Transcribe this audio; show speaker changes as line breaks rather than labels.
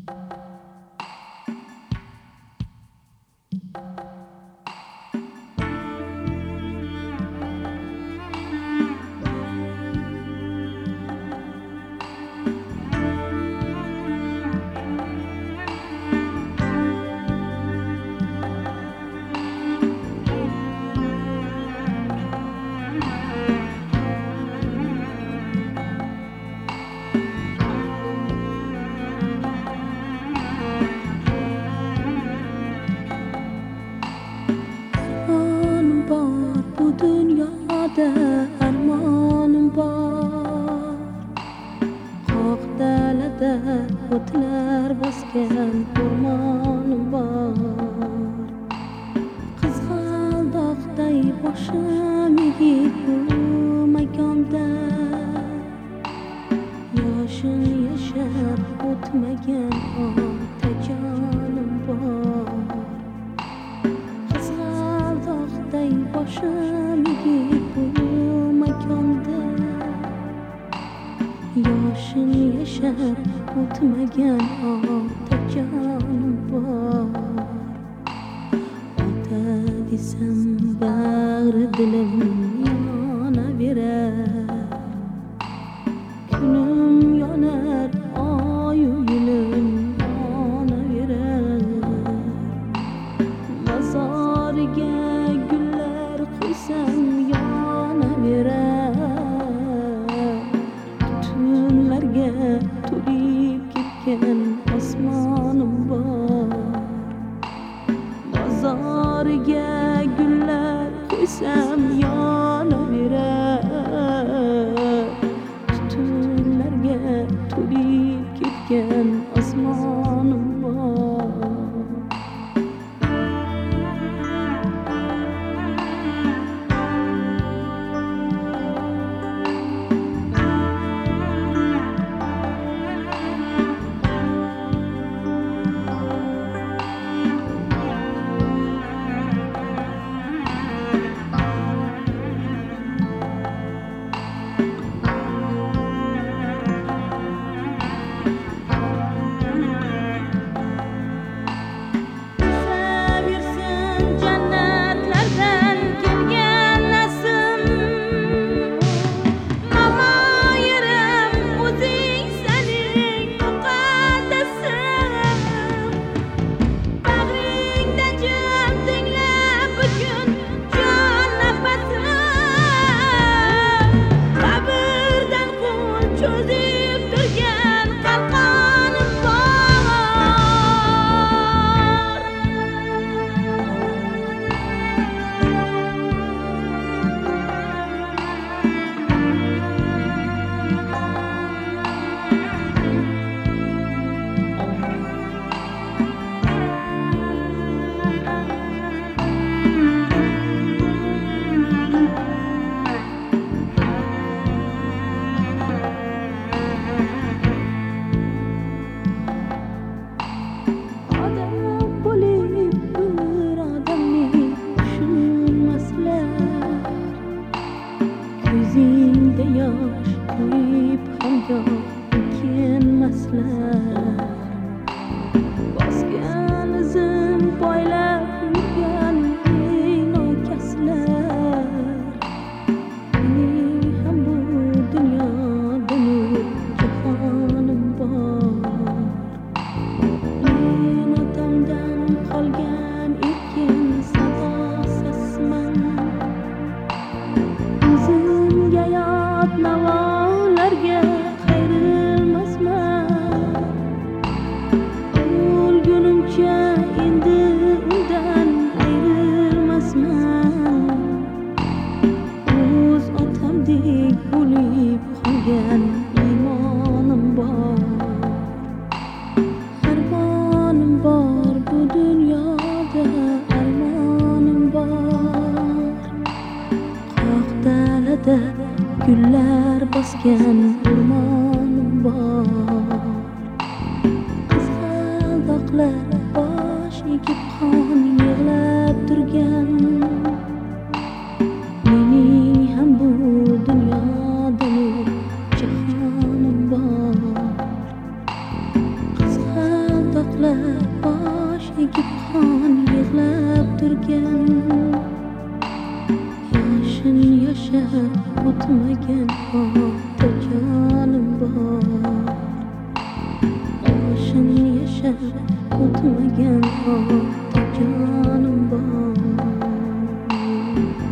Dünyada armonim bor, qoq dalada o'tlar bosgan o'rmonim bor. Qizg'aldoqday boshim egib bu makonda, yoshim yashab o'tmagan otajonim bor. Qizg'aldoqday boshim egib bu makonda, yoshim yashab o'tmagan otajonim bor. Ota desam bag'ri dilim yonaverar, kunim yonar oyu yilim yonaverar. Mozoriga gullar qo'ysam yonaverar, tunlarga to'lib ketgan osmonim bor. Mozoriga gullar qo'ysam yonaverar, tunlarga to'lib ketgan osmonim bor. Ko'zingda yosh to'yib hamyon kelmaslar, bosgan izim poylab yurgan ey nokaslar. Mening ham bu dunyoda nur jahonim bor. Men otamdan qolgan ekin sadosizman, o'zimga yot navolarga qayrilmasman. O'lgunimcha endi undan ayrilmasman. O'z otamdek bo'lib qolgan imonim bor. Armonim bor bu dunyoda, armonim bor. Qoq dalada gullar bosgan o'rmonim bor. Qizg'aldoqlar bosh egib qon yig'lab turgan, mening ham bu dunyoda nur jahonim bor. Qizg'aldoqlar yashab o'tmagan hayotda jonim bor. Qo'shin yashab o'tmagan hayotda jonim bor.